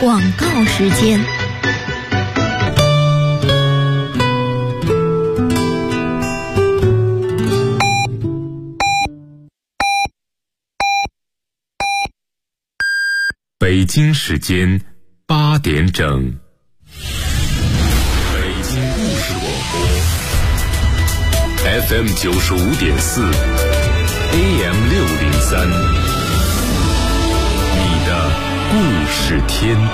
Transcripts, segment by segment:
广告时间。 北京时间8点整，北京故事广播 FM 95.4 AM 603，你的故事天地。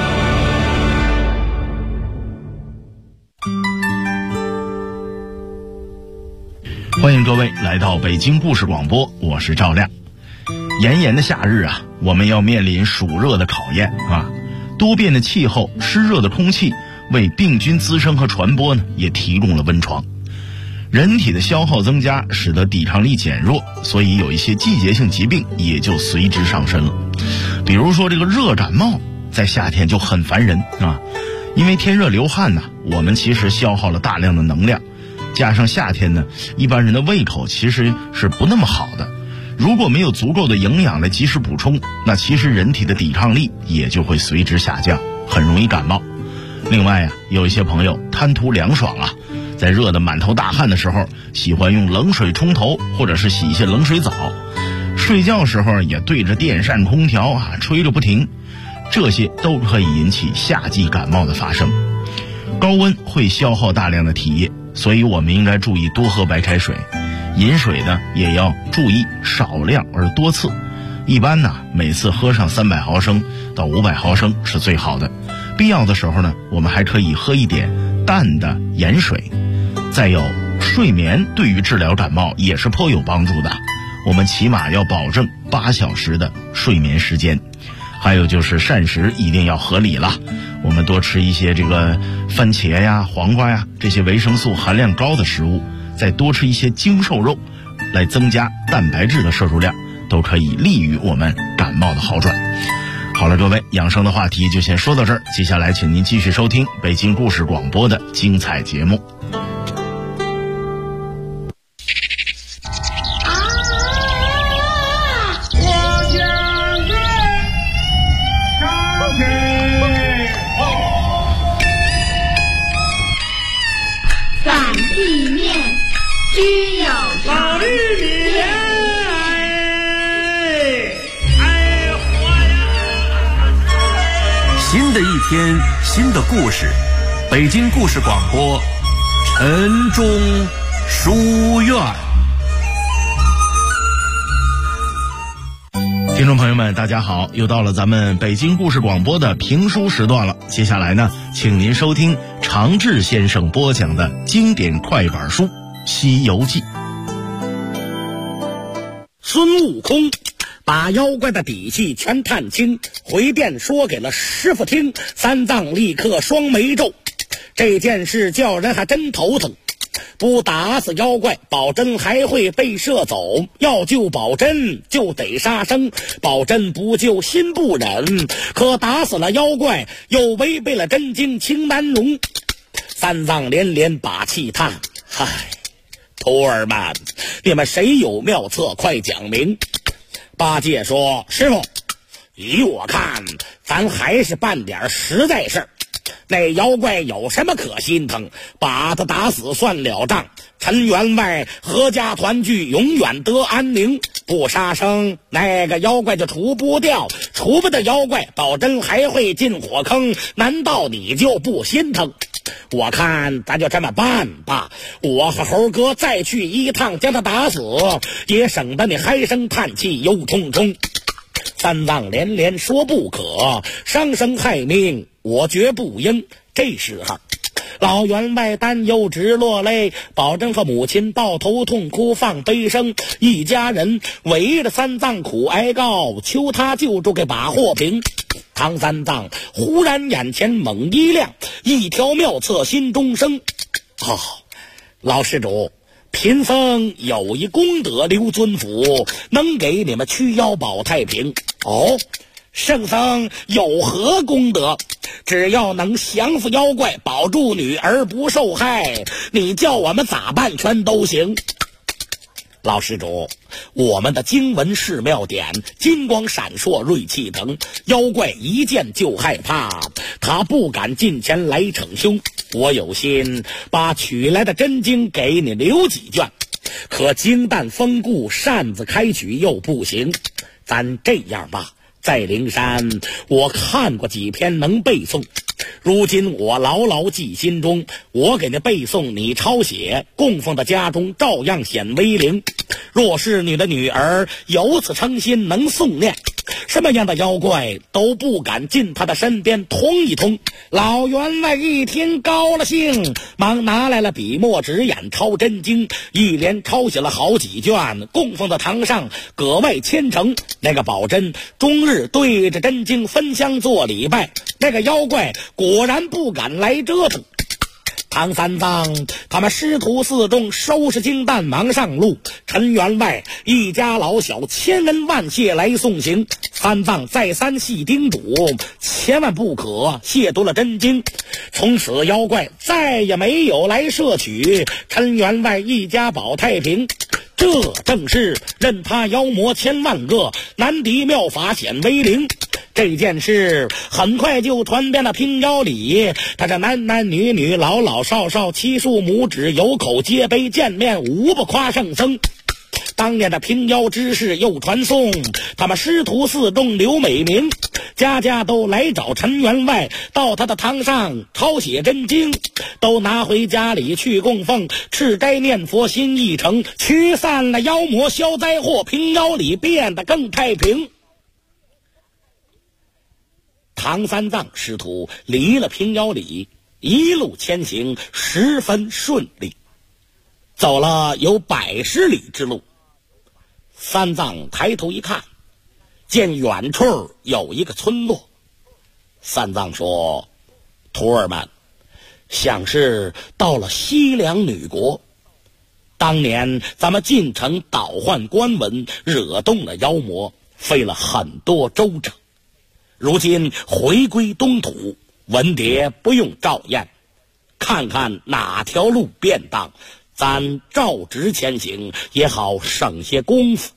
欢迎各位来到北京故事广播，我是赵亮。炎炎的夏日啊，我们要面临暑热的考验啊！多变的气候、湿热的空气，为病菌滋生和传播呢，也提供了温床。人体的消耗增加，使得抵抗力减弱，所以有一些季节性疾病也就随之上身了。比如说这个热感冒，在夏天就很烦人啊，因为天热流汗呢，我们其实消耗了大量的能量，加上夏天呢，一般人的胃口其实是不那么好的。如果没有足够的营养来及时补充，那其实人体的抵抗力也就会随之下降，很容易感冒。另外啊，有一些朋友贪图凉爽啊，在热得满头大汗的时候，喜欢用冷水冲头，或者是洗一些冷水澡。睡觉时候也对着电扇空调啊吹着不停，这些都可以引起夏季感冒的发生。高温会消耗大量的体液，所以我们应该注意多喝白开水。饮水呢也要注意少量而多次，一般呢每次喝上300毫升到500毫升是最好的。必要的时候呢，我们还可以喝一点淡的盐水。再有，睡眠对于治疗感冒也是颇有帮助的，我们起码要保证8小时的睡眠时间。还有就是膳食一定要合理了，我们多吃一些这个番茄呀、黄瓜呀这些维生素含量高的食物，再多吃一些精瘦肉，来增加蛋白质的摄入量，都可以利于我们感冒的好转。好了，各位，养生的话题就先说到这儿，接下来请您继续收听北京故事广播的精彩节目。 新的一天，新的故事，北京故事广播，晨钟书院。 听众朋友们大家好，又到了咱们北京故事广播的评书时段了。接下来呢，请您收听常志先生播讲的经典快板书《西游记》。 孙悟空把妖怪的底细全探清，回电说给了师傅听，三藏立刻双眉皱。这件事叫人还真头疼，不打死妖怪，宝珍还会被射走。要救宝珍就得杀生，宝珍不救心不忍，可打死了妖怪又违背了真经情难容。三藏连连把气叹，嗨，徒儿们，你们谁有妙策快讲明。八戒说，师傅，依我看咱还是办点实在事儿，那妖怪有什么可心疼，把他打死算了账，陈员外阖家团聚，永远得安宁。不杀生，那个妖怪就除不掉，除不掉妖怪，宝珍还会进火坑，难道你就不心疼？我看咱就这么办吧，我和猴哥再去一趟将他打死，也省得你唉声叹气忧忡忡。三藏连连说不可，伤生害命我绝不应。这时候老员外担忧直落泪，宝珍和母亲抱头痛哭放悲声，一家人围着三藏苦哀告，求他救助给把祸平。唐三藏忽然眼前猛一亮，一条妙策心中生。老施主，贫僧有一功德留尊府，能给你们驱妖保太平。圣僧有何功德？只要能降服妖怪，保住女儿不受害，你叫我们咋办全都行。 老施主，我们的经文是妙典，金光闪烁，锐气腾，妖怪一见就害怕，他不敢近前来逞凶。我有心把取来的真经给你留几卷，可经弹封固，擅自开取又不行。咱这样吧，在灵山我看过几篇能背诵，如今我牢牢记心中，我给你背诵，你抄写，供奉的家中照样显威灵。若是你的女儿由此称心，能诵念，什么样的妖怪都不敢进他的身边通一通。老员外一听高了兴，忙拿来了笔墨纸砚抄真经，一连抄写了好几卷，供奉在堂上，格外虔诚。那个宝珍终日对着真经分香做礼拜，那个妖怪果然不敢来折腾。唐三藏他们师徒四众收拾经弹忙上路，陈员外一家老小千恩万谢来送行。三藏再三细叮嘱，千万不可亵渎了真经。从此妖怪再也没有来摄取，陈员外一家保太平。这正是任他妖魔千万个，难敌妙法显威灵。这件事很快就传遍了平遥里，他这男男女女老老少少七竖拇指有口皆碑，见面无不夸圣僧。当年的平遥之事又传颂，他们师徒四众刘美名，家家都来找陈员外，到他的堂上抄写真经，都拿回家里去供奉，吃斋念佛心意诚，驱散了妖魔消灾祸，平遥里变得更太平。唐三藏师徒离了平遥里，一路前行十分顺利，走了有100里之路。三藏抬头一看，见远处有一个村落。三藏说：徒儿们，想是到了西凉女国。当年咱们进城捣换官文，惹动了妖魔，费了很多周折。如今回归东土，文牒不用照验，看看哪条路便当，咱照直前行，也好省些功夫。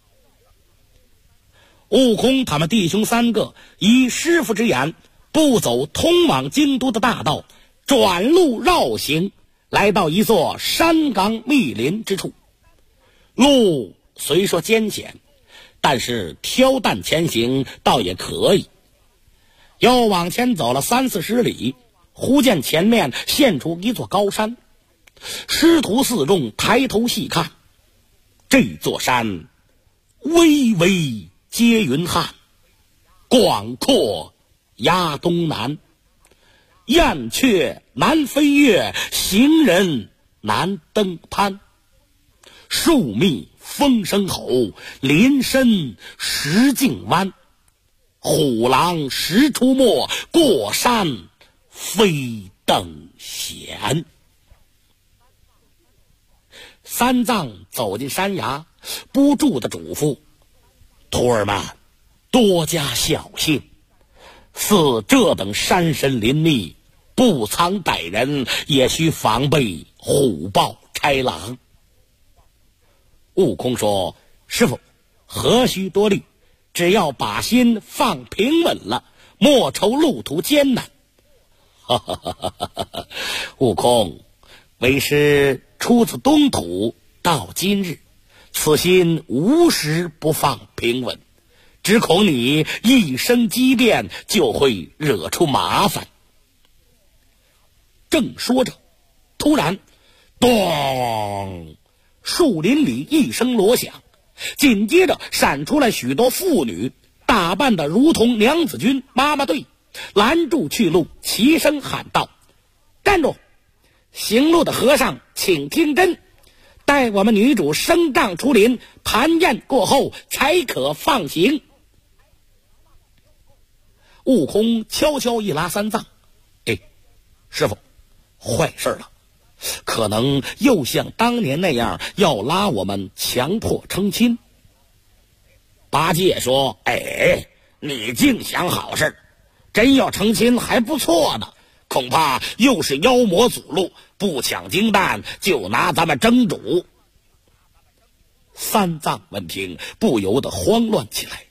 悟空他们弟兄3个依师傅之言，不走通往京都的大道，转路绕行，来到一座山岗密林之处。路虽说艰险，但是挑担前行倒也可以。又往前走了30-40里，忽见前面现出一座高山。师徒四众抬头细看，这座山巍巍接云汉，广阔压东南，燕雀难飞跃，行人难登攀。树密风声吼，林深石径弯，虎狼时出没，过山非等闲。三藏走进山崖，不住的嘱咐徒儿们多加小心，似这等山深林密，不藏歹人，也需防备虎豹豺狼。悟空说：师父何须多虑，只要把心放平稳了，莫愁路途艰难。悟空，为师出自东土，到今日此心无时不放平稳，只恐你一生激变，就会惹出麻烦。正说着，突然咚，树林里一声锣响，紧接着闪出来许多妇女，打扮得如同娘子军妈妈队，拦住去路，齐声喊道：站住！行路的和尚请听真，待我们女主升帐出林，盘宴过后才可放行。悟空悄悄一拉三藏：师父，坏事了，可能又像当年那样要拉我们强迫成亲。八戒说：你净想好事，真要成亲还不错呢，恐怕又是妖魔阻路，不抢经蛋就拿咱们争主。 三藏闻听，不由得慌乱起来。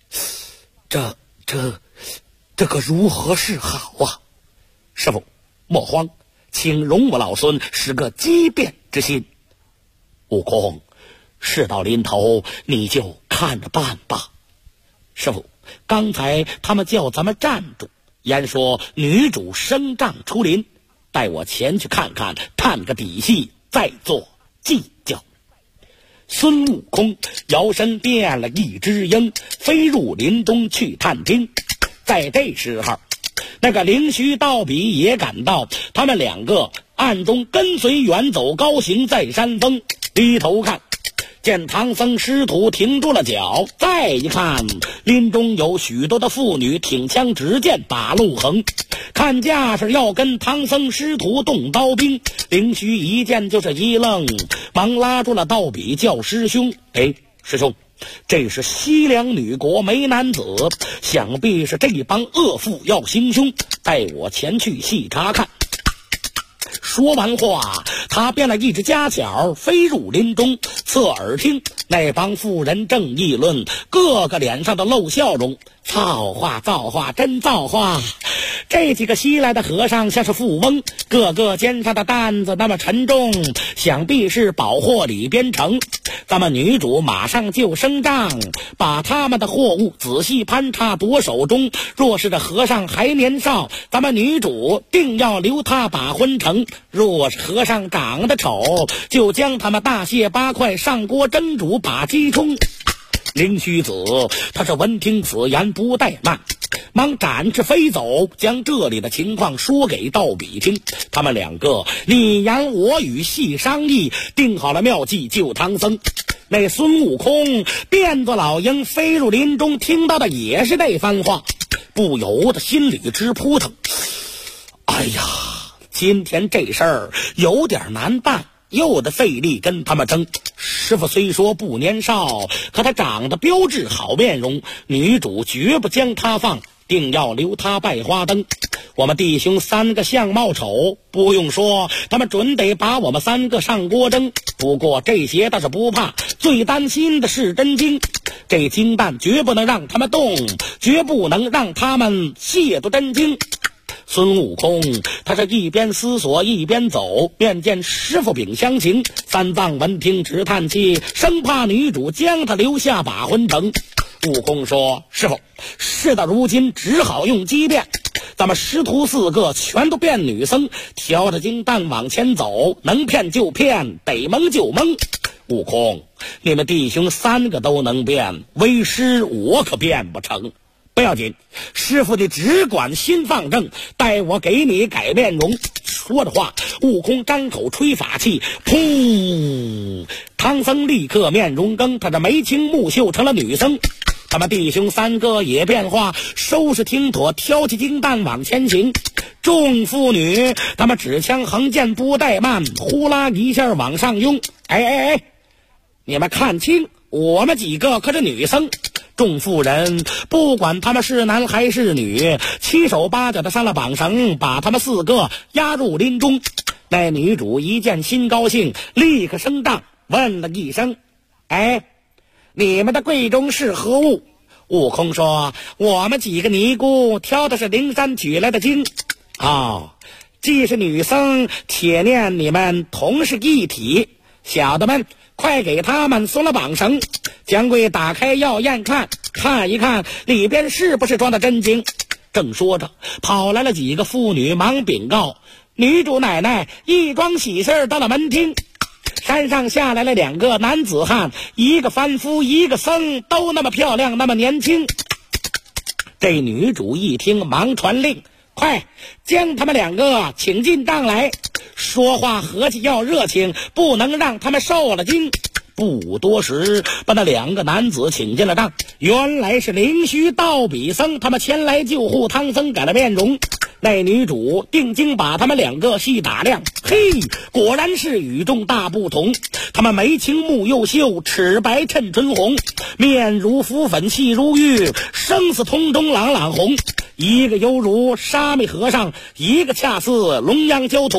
这可如何是好啊？师父，莫慌，请容我老孙使个机变之心。悟空，事到临头，你就看着办吧。师父，刚才他们叫咱们站住，言说女主升帐出林，带我前去看看，探个底细，再做计较。孙悟空摇身变了一只鹰，飞入林中去探听。在这时候，那个灵虚道比也赶到，他们两个暗中跟随远走高行在山峰。低头看，见唐僧师徒停住了脚，再一看，林中有许多的妇女挺枪执剑把路横，看架势要跟唐僧师徒动刀兵。灵虚一见就是一愣，忙拉住了道比叫师兄。师兄，这是西凉女国梅男子，想必是这帮恶妇要行凶，带我前去细查看。说完话，他变了一只家巧，飞入林中，侧耳听那帮妇人正议论，个个脸上都露笑容。造化造化真造化，这几个西来的和尚像是富翁，个个肩上的担子那么沉重，想必是宝货里边城。咱们女主马上就升帐，把他们的货物仔细攀插夺手中。若是这和尚还年少，咱们女主定要留他把婚成；若是和尚长得丑，就将他们大卸八块，上锅蒸煮把鸡冲。灵虚子他是闻听此言不怠慢，忙展翅飞走，将这里的情况说给道比听。他们两个你言我语细商议，定好了妙计救唐僧。那孙悟空变作老鹰飞入林中，听到的也是那番话，不由得心里直扑腾。哎呀，今天这事儿有点难办，又得费力跟他们争。师傅虽说不年少，可他长得标致好面容，女主绝不将他放，定要留他拜花灯。我们弟兄三个相貌丑，不用说，他们准得把我们三个上锅蒸。不过这些倒是不怕，最担心的是真经。这金蛋绝不能让他们动，绝不能让他们亵渎真经。孙悟空他是一边思索一边走，面见师傅禀相请。三藏闻听直叹气，生怕女主将他留下把婚成。悟空说：师傅，事到如今只好用机变，咱们师徒四个全都变女僧，挑着金蛋往前走，能骗就骗，得蒙就蒙。悟空，你们弟兄三个都能变，为师我可变不成。不要紧，师傅你只管心放正，待我给你改面容。说着话，悟空张口吹法器，噗！唐僧立刻面容更，他这眉清目秀成了女僧。他们弟兄三个也变化，收拾听妥，挑起金蛋往前行。众妇女他们指枪横剑不怠慢，呼啦一下往上拥。你们看清，我们几个可是女僧。众妇人不管他们是男还是女，七手八脚的上了绑绳，把他们四个押入林中。那女主一见心高兴，立刻升帐问了一声：你们的贵中是何物？悟空说：我们几个尼姑挑的是灵山取来的经。既是女僧，且念你们同是一体。小的们快给他们松了绑绳，将柜打开要验看一看里边是不是装的真经。正说着，跑来了几个妇女，忙禀告女主奶奶一桩喜事到了门厅。山上下来了两个男子汉，一个凡夫一个僧，都那么漂亮那么年轻。这女主一听，忙传令，快将他们两个请进帐来。说话和气要热情，不能让他们受了惊。不多时，把那两个男子请进了帐。原来是灵虚道比僧他们前来救护唐僧，改了面容。那女主定睛把他们两个细打量，果然是与众大不同。他们眉清目又秀，齿白衬唇红，面如浮粉细如玉，生死通中朗朗红。一个犹如沙弥和尚，一个恰似龙阳蛟童。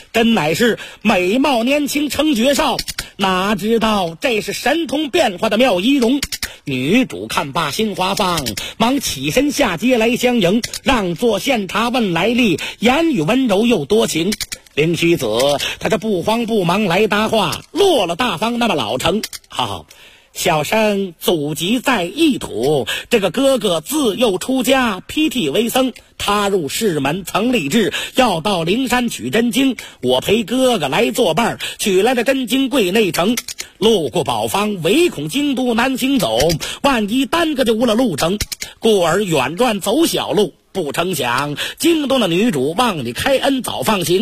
真乃是美貌年轻成绝少，哪知道这是神通变化的妙仪容。女主看罢心花放，忙起身下阶来相迎，让座献茶问来历，言语温柔又多情。灵虚子他这不慌不忙来搭话，落了大方那么老成。好，小生祖籍在异土，这个哥哥自幼出家，披剃为僧，踏入士门曾立志要到灵山取真经，我陪哥哥来作伴，取来的真经柜内城。路过宝方，唯恐京都难行走，万一耽搁就无了路程，故而远转走小路。不成想惊动了女主，望你开恩早放行。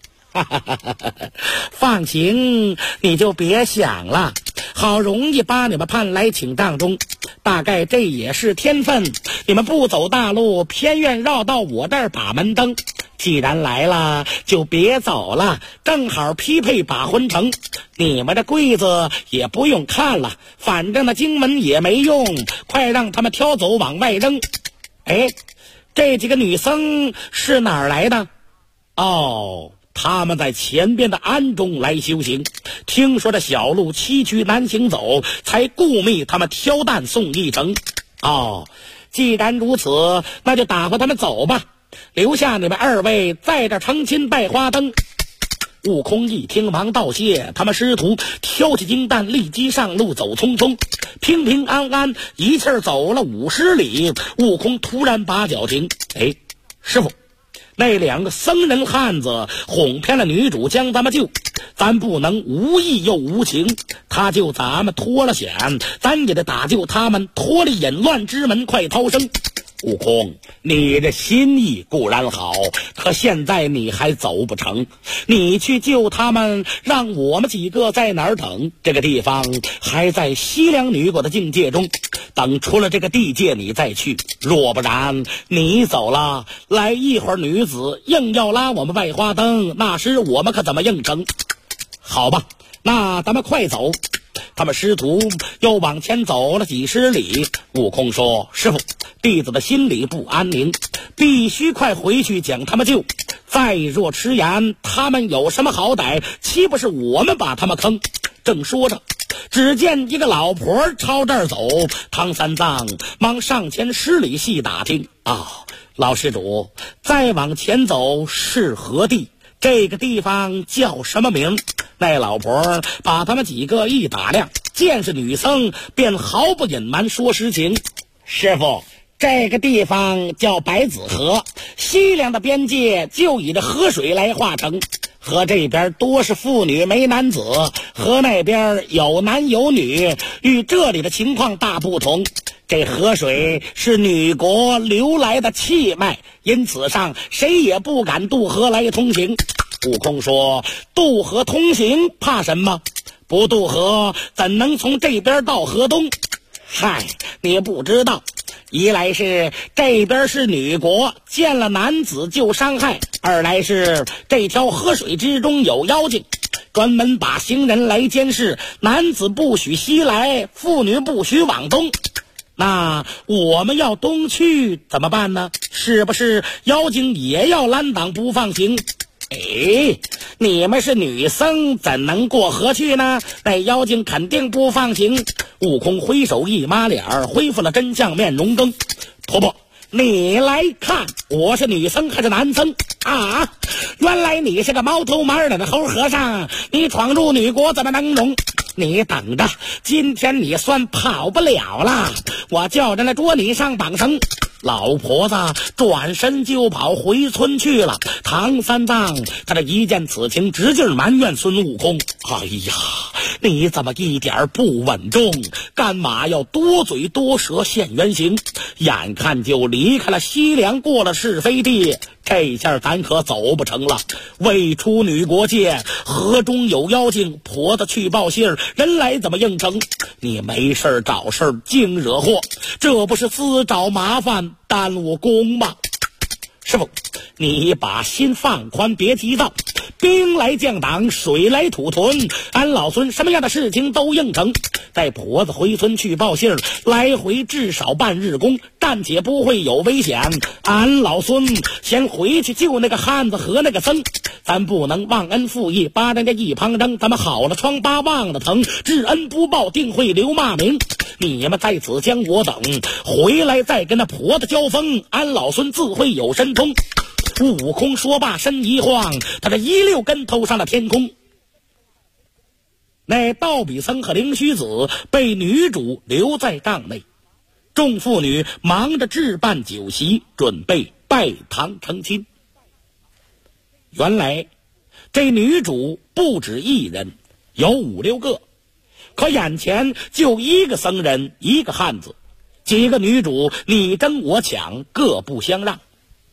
放行你就别想了，好容易把你们盼来请帐中，大概这也是天分，你们不走大路，偏愿绕到我这儿把门登。既然来了就别走了，正好匹配把魂成。你们的柜子也不用看了，反正那经门也没用，快让他们挑走往外扔。哎，这几个女僧是哪儿来的？哦，他们在前边的庵中来修行，听说这小路崎岖难行走，才故命他们挑担送一程。哦，既然如此，那就打发他们走吧，留下你们二位在这成亲拜花灯。悟空一听忙道谢，他们师徒挑起金担立即上路走匆匆，平平安安一气儿走了50里。悟空突然把脚停，哎，师傅，那两个僧人汉子哄骗了女主将咱们救，咱不能无义又无情，他救咱们脱了险，咱也得打救他们脱离隐乱之门，快逃生。悟空，你的心意固然好，可现在你还走不成，你去救他们，让我们几个在哪儿等？这个地方还在西凉女国的境界中，等出了这个地界你再去，若不然你走了，来一会儿女子硬要拉我们拜花灯，那时我们可怎么应承？好吧，那咱们快走。他们师徒又往前走了几十里。悟空说，师傅，弟子的心里不安宁，必须快回去将他们救，再若迟延，他们有什么好歹，岂不是我们把他们坑？正说着，只见一个老婆朝这儿走，唐三藏忙上前施礼细打听。老施主，再往前走是何地？这个地方叫什么名？那老婆把他们几个一打量，见是女僧，便毫不隐瞒说实情。师傅，这个地方叫白子河，西凉的边界就以这河水来划成，河这边多是妇女没男子，河那边有男有女，与这里的情况大不同。这河水是女国流来的气脉，因此上谁也不敢渡河来通行。悟空说，渡河通行怕什么？不渡河怎能从这边到河东？嗨，你不知道，一来是这边是女国，见了男子就伤害；二来是这条河水之中有妖精，专门把行人来监视，男子不许西来，妇女不许往东。那我们要东去怎么办呢？是不是妖精也要拦挡不放行？哎，你们是女僧，怎能过河去呢？那妖精肯定不放行。悟空挥手一抹脸，恢复了真相面容更。婆婆，你来看，我是女僧还是男僧啊？原来你是个毛头马脸的猴和尚，你闯入女国怎么能容？你等着，今天你算跑不了了，我叫人来捉你上绑绳。老婆子转身就跑回村去了。唐三藏他这一见此情，直劲埋怨孙悟空，哎呀，你怎么一点不稳重？干嘛要多嘴多舌现原形？眼看就离开了西凉，过了是非地，这下咱可走不成了。未出女国界，河中有妖精，婆子去报信儿，人来怎么应承？你没事找事儿，净惹祸，这不是自找麻烦，耽误功吗？师傅，你把心放宽，别急躁，兵来将挡，水来土屯，俺老孙什么样的事情都应承。带婆子回村去报信儿，来回至少半日功，暂且不会有危险。俺老孙先回去救那个汉子和那个僧， 咱不能忘恩负义，把人家一旁扔，咱们好了疮疤忘了疼，知恩不报定会留骂名。你们在此将我等，回来再跟那婆子交锋，俺老孙自会有神通。悟空说罢，身一晃，他这一溜跟头上了天空。那道比僧和灵虚子被女主留在帐内，众妇女忙着置办酒席，准备拜堂成亲。原来这女主不止一人，有5、6个，可眼前就一个僧人，一个汉子，几个女主你争我抢，各不相让。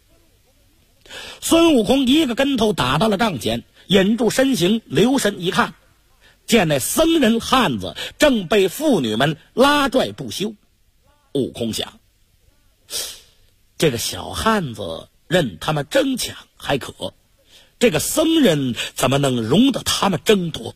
孙悟空一个跟头打到了帐前，引住身形，留神一看，见那僧人汉子正被妇女们拉拽不休。悟空想，这个小汉子任他们争抢还可，这个僧人怎么能容得他们争夺？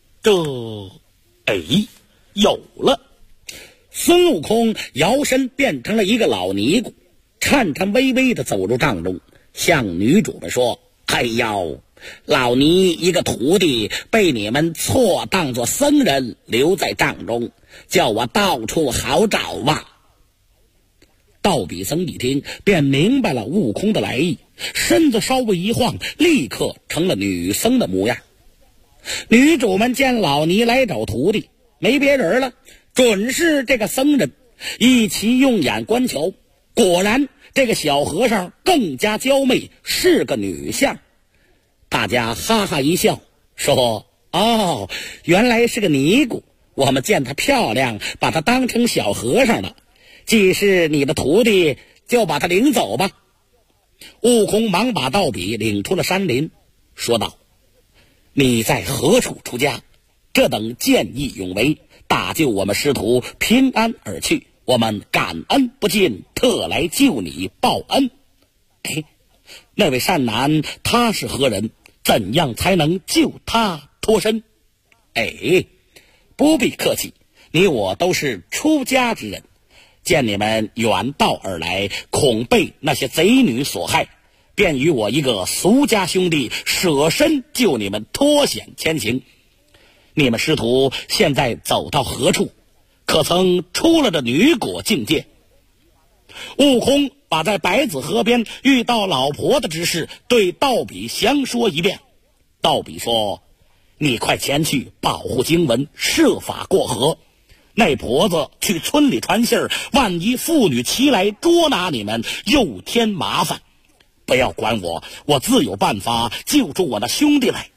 有了！孙悟空摇身变成了一个老尼姑，颤颤巍巍地走入帐中，向女主们说：哎呦，老尼一个徒弟被你们错当作僧人留在帐中，叫我到处好找吧。道比僧一听便明白了悟空的来意，身子稍微一晃，立刻成了女僧的模样。女主们见老尼来找徒弟，没别人了，准是这个僧人，一齐用眼观瞧，果然这个小和尚更加娇媚，是个女相。大家哈哈一笑，说：哦，原来是个尼姑，我们见她漂亮，把她当成小和尚了。既是你的徒弟，就把他领走吧。悟空忙把道比领出了山林，说道：你在何处出家？这等见义勇为，大救我们师徒平安而去，我们感恩不尽，特来救你报恩。那位善男他是何人？怎样才能救他脱身？不必客气，你我都是出家之人，见你们远道而来，恐被那些贼女所害，便与我一个俗家兄弟舍身救你们脱险前行。你们师徒现在走到何处？可曾出了这女果境界？悟空把在白子河边遇到老婆的之事对道比详说一遍。道比说：你快前去保护经文，设法过河。那婆子去村里传信儿，万一妇女齐来捉拿你们，又添麻烦。不要管我，我自有办法救出我的兄弟来。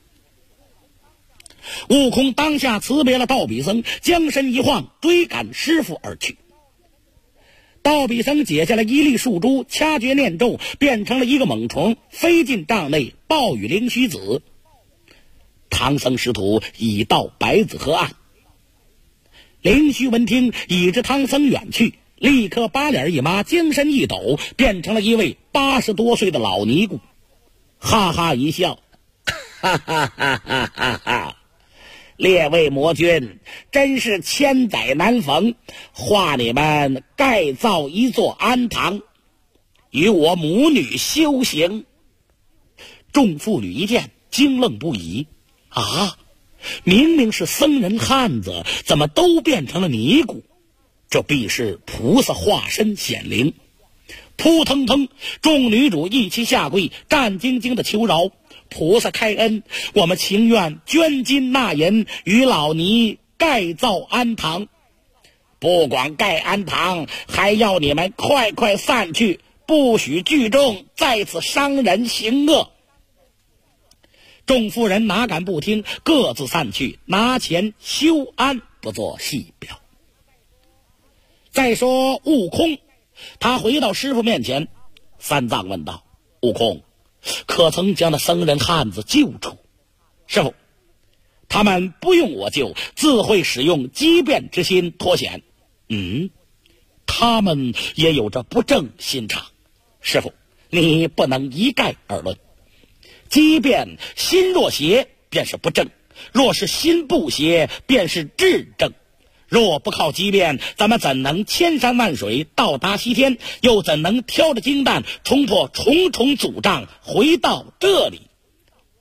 悟空当下辞别了道比僧，将身一晃，追赶师傅而去。道比僧解下了一粒树珠，掐诀念咒，变成了一个猛虫，飞进帐内，报与灵虚子。唐僧师徒已到白子河岸。灵虚闻听，已知唐僧远去，立刻把脸一抹，精神一抖，变成了一位80多岁的老尼姑，哈哈一笑，哈哈哈哈哈哈！列位魔君，真是千载难逢，化你们盖造一座庵堂，与我母女修行。众妇女一见，惊愣不已。明明是僧人汉子，怎么都变成了尼姑？这必是菩萨化身显灵。扑腾腾，众女主一齐下跪，战兢兢的求饶：菩萨开恩，我们情愿捐金纳银，与老尼盖造庵堂。不管盖庵堂，还要你们快快散去，不许聚众在此伤人行恶。众妇人哪敢不听，各自散去，拿钱修庵，不做细表。再说悟空，他回到师傅面前，三藏问道：悟空，可曾将那僧人汉子救出？师傅，他们不用我救，自会使用机变之心脱险。他们也有着不正心肠。师傅，你不能一概而论。机变心若邪，便是不正；若是心不邪，便是至正。若不靠机变，咱们怎能千山万水到达西天？又怎能挑着金蛋冲破重重阻障回到这里？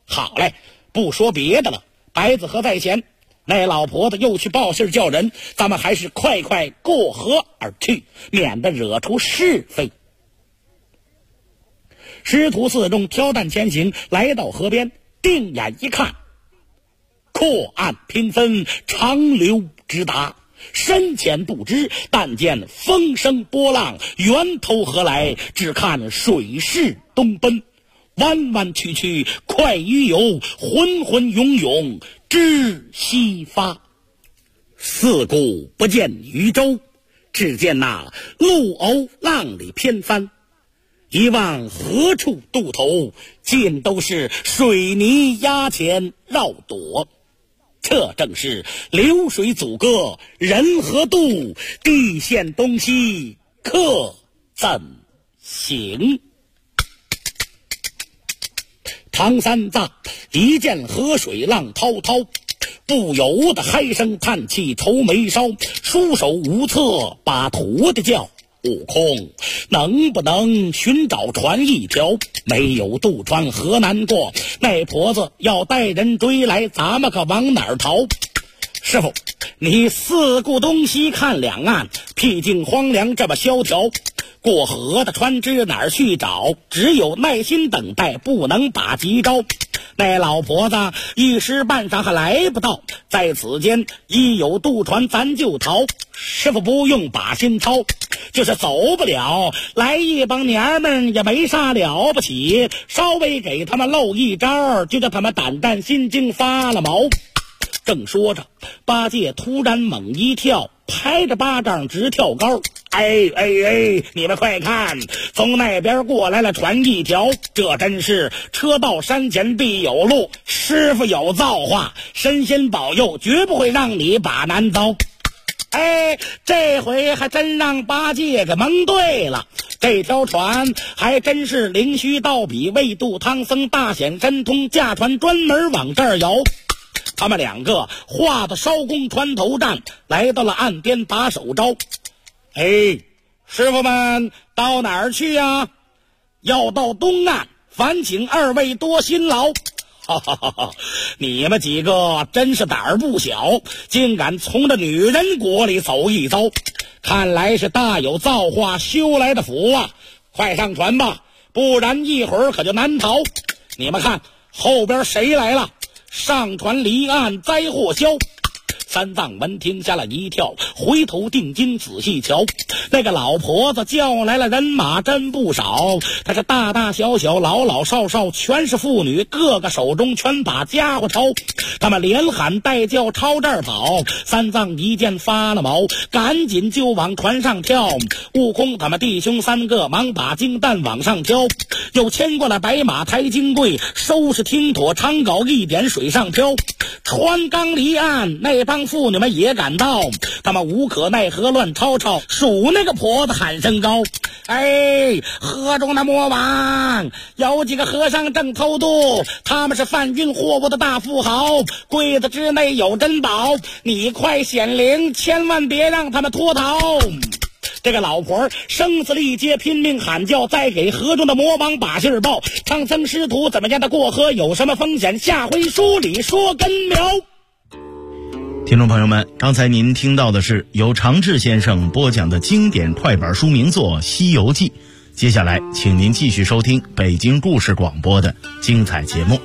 好嘞，不说别的了，白子河在前，那老婆子又去报信叫人，咱们还是快快过河而去，免得惹出是非。师徒四众挑担前行，来到河边，定眼一看，阔岸缤纷，长流直达，深浅不知，但见风声波浪，源头何来？只看水势东奔，弯弯曲曲，快于游，浑浑涌涌，知西发。四顾不见渔舟，只见那陆鸥浪里偏翻，一望何处渡头，尽都是水泥压前绕躲。这正是流水阻隔，人何渡？地陷东西，客怎行？唐三藏一见河水浪滔滔，不由得嗨声叹气愁眉梢，束手无策，把徒弟叫：悟空，能不能寻找船一条？没有渡船河难过，那婆子要带人追来，咱们可往哪儿逃？师傅，你四顾东西看两岸，僻静荒凉这么萧条，过河的船只哪儿去找？只有耐心等待，不能把急招。那老婆子一时半晌还来不到，在此间一有渡船咱就逃。师傅不用把心操，就是走不了，来一帮娘们也没啥了不起，稍微给他们露一招，就叫他们胆战心惊发了毛。正说着，八戒突然猛一跳，拍着巴掌直跳高。哎，你们快看，从那边过来了船一条，这真是车到山前必有路，师傅有造化，身心保佑，绝不会让你把难遭。哎，这回还真让八戒给蒙对了，这条船还真是灵虚道比，未渡唐僧大显神通，驾船专门往这儿游。他们两个画的艄公船头站，来到了岸边把手招。哎，师傅们到哪儿去呀？要到东岸，烦请二位多辛劳。哈哈哈哈！你们几个真是胆儿不小，竟敢从这女人国里走一遭，看来是大有造化修来的福啊！快上船吧，不然一会儿可就难逃。你们看后边谁来了？上船离岸灾祸消。三藏闻听吓了一跳，回头定睛仔细瞧，那个老婆子叫来了人马真不少，他是大大小小老老少少全是妇女，个个手中全把家伙抄，他们连喊带叫朝这儿跑。三藏一见发了毛，赶紧就往船上跳。悟空他们弟兄三个忙把金蛋往上挑，又牵过了白马抬金柜，收拾听妥长镐一点水上漂。船刚离岸，那帮妇女们也赶到，他们无可奈何乱吵吵，数那个婆子喊声高。哎，河中的魔王有几个和尚正偷渡，他们是贩运货物的大富豪，柜子之内有珍宝，你快显灵，千万别让他们脱逃。这个老婆声嘶力竭拼命喊叫，再给河中的魔王把信儿报。唐僧师徒怎么样的过河有什么风险？下回书里说根苗。 听众朋友们，刚才您听到的是由常志先生播讲的经典快板书名作《西游记》，接下来请您继续收听北京故事广播的精彩节目。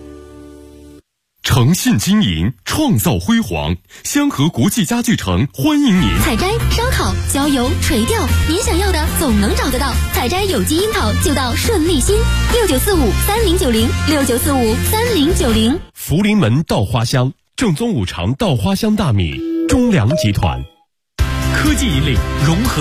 诚信经营，创造辉煌。香河国际家具城欢迎您。 采摘、烧烤、郊游、垂钓，您想要的总能找得到。采摘有机樱桃就到顺利新，69453090，69453090。 福临门稻花香，正宗五常稻花香大米，中粮集团。科技引领，融合